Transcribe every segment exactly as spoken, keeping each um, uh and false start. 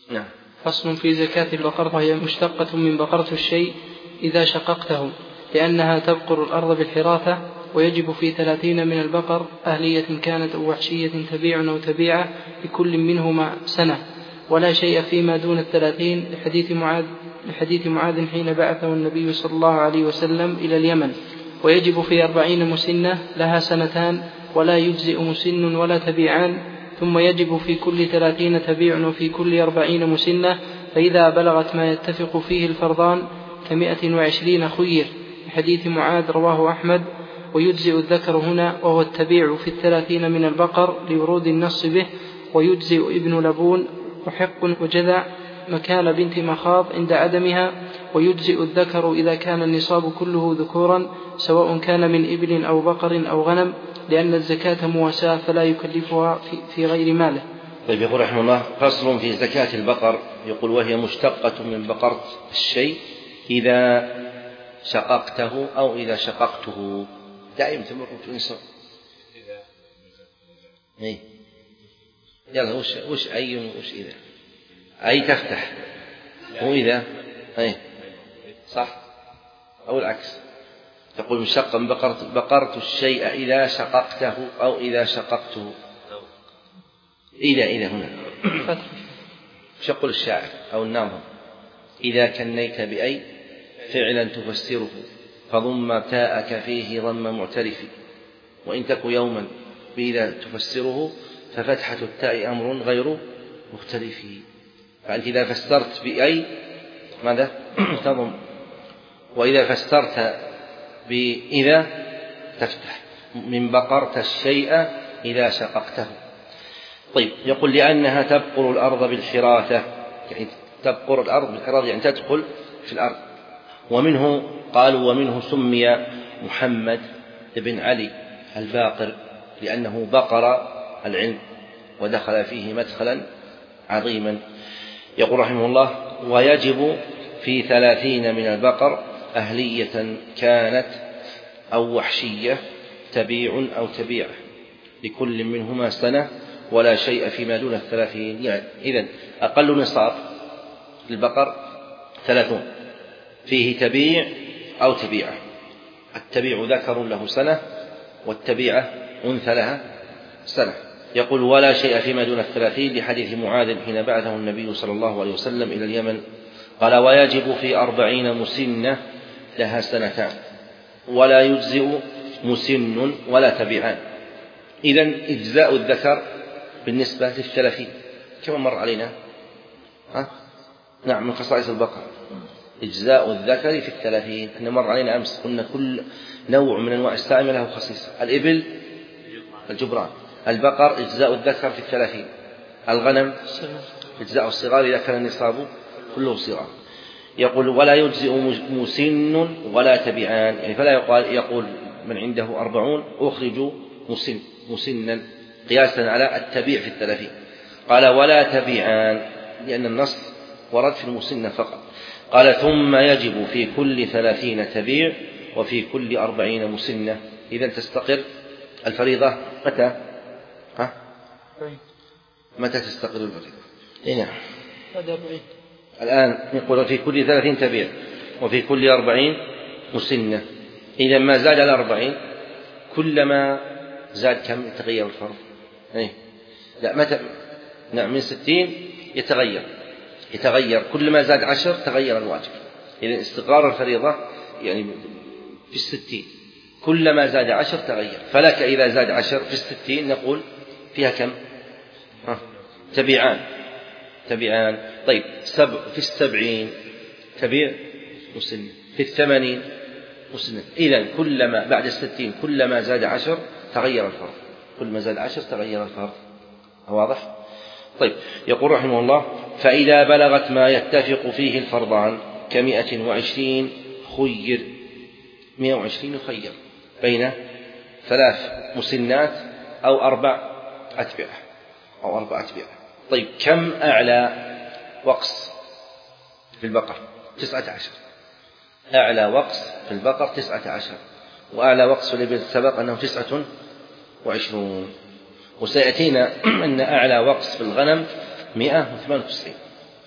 نعم. فصل في زكاة البقر، وهي مشتقة من بقرة الشيء إذا شققته، لأنها تبقر الأرض بالحراثة، ويجب في ثلاثين من البقر أهلية كانت أو وحشية تبيع أو تبيعة لكل منهما سنة، ولا شيء فيما دون الثلاثين لحديث معاذ, لحديث معاذ حين بعثه النبي صلى الله عليه وسلم إلى اليمن. ويجب في أربعين مسنة لها سنتان، ولا يجزئ مسن ولا تبيعان. ثم يجب في كل ثلاثين تبيع وفي كل أربعين مسنة، فإذا بلغت ما يتفق فيه الفرضان كمائة وعشرين خير حديث معاذ رواه أحمد. ويجزئ الذكر هنا وهو التبيع في الثلاثين من البقر لورود النص به. ويجزئ ابن لبون وحق وجذع مكان بنت مخاض عند عدمها. ويجزئ الذكر إذا كان النصاب كله ذكورا سواء كان من إبل أو بقر أو غنم، لأن الزكاة مواساة فلا يكلفها في, في غير ماله. طيب يقول رحمه الله فصل في زكاة البقر، يقول وهي مشتقة من بقرة الشيء إذا شققته أو إذا شققته. دائما تمر في الإنسان إيه؟ يلا وش وش أي وش إذا أي تفتح وإذا أي صح أو العكس، تقول مشتقة من بقرة بقرة الشيء إذا شققته أو إذا شققته. إذا إذا هنا شقل الشاعر أو الناظم إذا كنيت بأي فعلا تفسره فضم تاءك فيه ضم معترف، وإن تك يوما بإذا تفسره ففتحة التاء أمر غير مختلف. فأنت إذا فسرت بأي ماذا تضم، وإذا فسرت بإذا تفتح. من بقرت الشيء إذا شققته. طيب يقول لأنها تبقر الأرض بالحراثة، يعني تبقر الأرض بالحراثة يعني تدخل في الأرض. ومنه قالوا ومنه سمي محمد بن علي الباقر لأنه بقر العلم ودخل فيه مدخلا عظيما. يقول رحمه الله ويجب في ثلاثين من البقر أهلية كانت أو وحشية تبيع أو تبيعة لكل منهما سنة، ولا شيء فيما دون الثلاثين. يعني إذن أقل نصاب للبقر ثلاثون فيه تبيع أو تبيعة. التبيع ذكر له سنة والتبيعة أنثى لها سنة. يقول ولا شيء فيما دون الثلاثين لحديث معاذ حين بعثه النبي صلى الله عليه وسلم إلى اليمن قال ويجب في أربعين مسنة لها سنتان، ولا يجزئ مسن ولا تبيعان. إذن إجزاء الذكر بالنسبة للثلاثين كما مر علينا ها؟ نعم من خصائص البقر إجزاء الذكر في الثلاثين. احنا مر علينا أمس قلنا كل نوع من أنواع السائمة له خصيصة. الإبل الجبران، البقر إجزاء الذكر في الثلاثين، الغنم إجزاء الصغار إذا كان النصاب كله صغار. يقول ولا يجزئ مسن ولا تبيعان، يعني فلا يقال يقول من عنده أربعون أخرجوا مسن مسنا قياسا على التبيع في الثلاثين. قال ولا تبيعان لأن النص ورد في المسن فقط. قال ثم يجب في كل ثلاثين تبيع وفي كل أربعين مسنة. إذا تستقر الفريضة متى ها؟ متى تستقر الفريضة؟ إيه نعم الآن يقول في كل ثلاثين تبيع وفي كل أربعين مسنة. إذا ما زاد على أربعين كلما زاد كم يتغير الفرض؟ إيه؟ لا متى؟ نعم من ستين يتغير يتغير كلما زاد عشر تغير الواجب. إذا استقرار الفريضة يعني في الستين كلما زاد عشر تغير. فلك إذا زاد عشر في الستين نقول فيها كم؟ ها؟ تبيعان تبيعان. طيب سبع في السبعين تبيع مسن، في الثمانين مسن. إذن كلما بعد الستين كلما زاد عشر تغير الفرض، كلما زاد عشر تغير الفرض. واضح؟ طيب يقول رحمه الله فإذا بلغت ما يتفق فيه الفرضان كمائة وعشرين خير. مائة وعشرين يخير بين ثلاث مسنات أو أربع أتبعة أو أربع أتبعة. طيب كم أعلى وقص في البقر؟ تسعة عشر. أعلى وقص في البقر تسعة عشر، وأعلى وقص في الإبل سبق أنه تسعة وعشرون. وسيأتينا أن أعلى وقص في الغنم مئة وثمانية وتسعين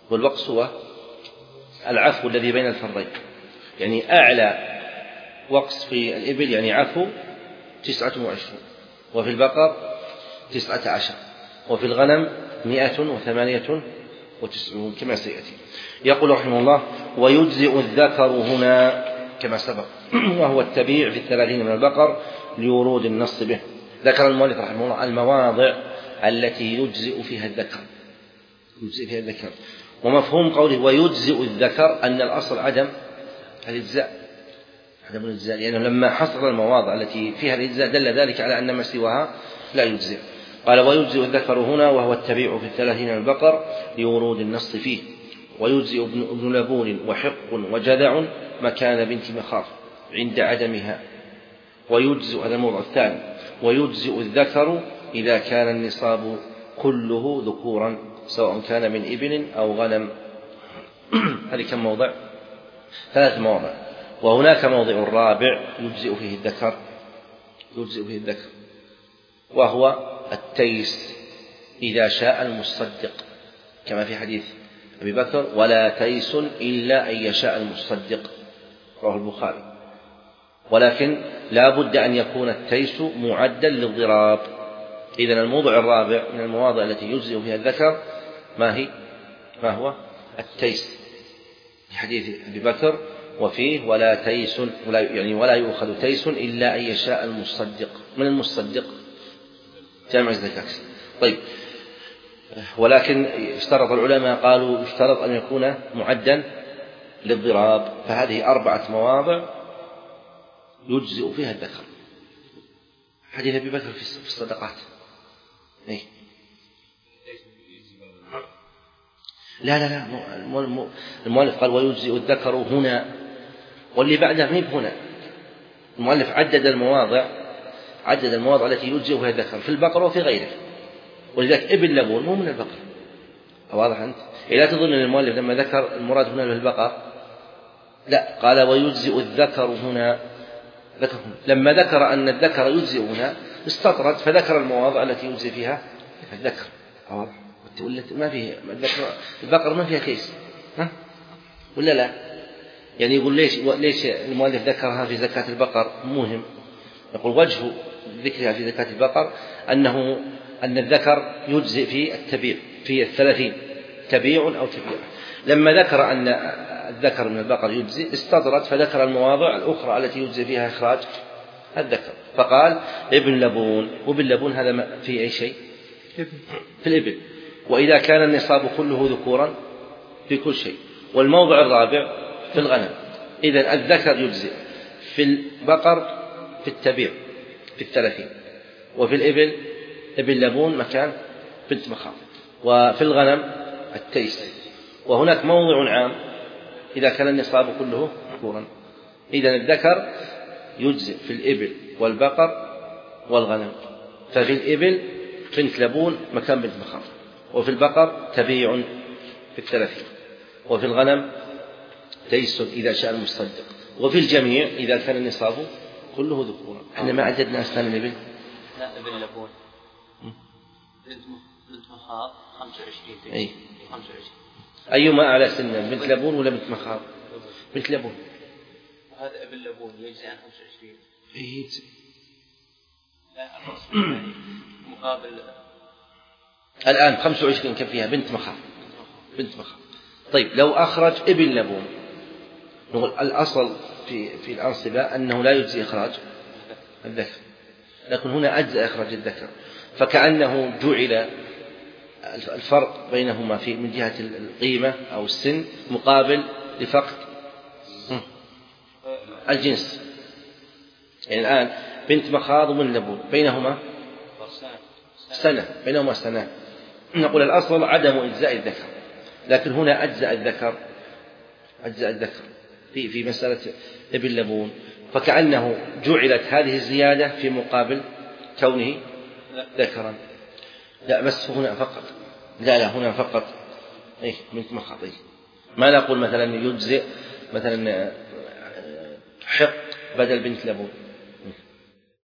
والوقص هو العفو الذي بين الفرضين، يعني أعلى وقص في الإبل يعني عفو تسعة وعشرون، وفي البقر تسعة عشر، وفي الغنم مئة وثمانية وتسعون كما سيأتي. يقول رحمه الله: ويجزئ الذكر هنا كما سبق، وهو التبيع في الثلاثين من البقر لورود النص به. ذكر المؤلف رحمه الله المواضع التي يجزئ فيها الذكر يجزئ فيها الذكر ومفهوم قوله ويجزئ الذكر أن الأصل عدم الإجزاء، عدم الإجزاء، لأنه لما حصر المواضع التي فيها الإجزاء دل ذلك على أن ما سواها لا يجزئ. قال: ويجزئ الذكر هنا وهو التبيع في الثلاثين من البقر لورود النص فيه. ويجزئ ابن لبون وحق وجذع مكان بنت مخاض عند عدمها. ويجزئ، هذا الموضع الثاني، ويجزئ الذكر إذا كان النصاب كله ذكورا سواء كان من إبل أو غنم. هذه كم موضع؟ ثلاث مواضع. وهناك موضع رابع يجزئ فيه الذكر يجزئ فيه الذكر وهو التيس إذا شاء المصدق، كما في حديث أبي بكر: ولا تيس إلا أن يشاء المصدق، رواه البخاري. ولكن لا بد أن يكون التيس معدا للضراب. إذن الموضع الرابع من المواضع التي يجزئ فيها الذكر ما هي؟ ما هو؟ التيس، في حديث أبي بكر: وفيه ولا تيس، ولا يعني ولا يؤخذ تيس إلا أن يشاء المصدق. من المصدق؟ جامع الزكاة. طيب، ولكن اشترط العلماء قالوا اشترط أن يكون معدا للضراب. فهذه أربعة مواضع يجزئ فيها الذكر. حديث أبي بكر في الصدقات. إيه؟ لا لا لا المؤلف قال ويجزئ الذكر هنا، واللي بعده مين هنا. المؤلف عدد المواضع عدد المواضع التي يجزئ فيها الذكر في البقر وفي غيره، ولذلك ابن لبون مو من البقر. واضح أنت؟ لا تظن أن المؤلف لما ذكر المراد هنا بالبقر، لا، قال ويجزئ الذكر هنا. ذكر هنا لما ذكر أن الذكر يجزئ هنا استطرد فذكر المواضع التي يجزئ فيها الذكر. واضح؟ ما فيه البقر ما فيها كيس، ها؟ ولا لا؟ يعني يقول ليش ليش المؤلف ذكرها في زكاة البقر؟ مهم. يقول وجه ذكرها في زكاة البقر أنه أن الذكر يجزئ في التبيع في الثلاثين، تبيع أو تبيع. لما ذكر أن الذكر من البقر يجزئ استدرت فذكر المواضع الأخرى التي يجزئ فيها إخراج الذكر، فقال ابن لبون. وابن لبون هذا في أي شيء؟ في الإبل. وإذا كان النصاب كله ذكورا في كل شيء. والموضع الرابع في الغنم. إذن الذكر يجزئ في البقر في التبيع في الثلاثين، وفي الإبل ابن لبون مكان بنت مخاض، وفي الغنم التيس. وهناك موضع عام إذا كان النصاب كله ذكورا. إذن الذكر يجزئ في الإبل والبقر والغنم. ففي الإبل بنت لبون مكان بنت مخاض، وفي البقر تبيع في الثلاثين، وفي الغنم تيس إذا شاء المصدق، وفي الجميع إذا كان النصاب كله ذكورا. احنا ما عددنا أسنان الإبل. لا، ابن لبون بنت مخاض خمسة وعشرين. أي خمسة وعشرين. أيما أعلى سنا، بنت لبون ولا بنت مخاض؟ بنت لبون. هذا ابن لبون يجزي عن خمسة وعشرين. إيه. لا، مقابل الآن خمسة وعشرين كم فيها؟ بنت مخاض. بنت مخاض. طيب لو أخرج ابن لبون نقول الأصل في في الأنصبة أنه لا يجزي إخراج الذكر، لكن هنا أجزأ إخراج الذكر، فكأنه جعل الفرق بينهما في من جهة القيمة أو السن مقابل لفقد الجنس. يعني الآن بنت مخاض ومن لبون بينهما سنة بينهما سنة نقول الأصل عدم إجزاء الذكر، لكن هنا أجزاء الذكر أجزاء الذكر في في مسألة ابن لبون، فكأنه جعلت هذه الزيادة في مقابل كونه ذكرا. لا بس هنا فقط، لا لا هنا فقط إيه بنت مخاض. ما نقول مثلا يجزئ مثلا حق بدل بنت لبون،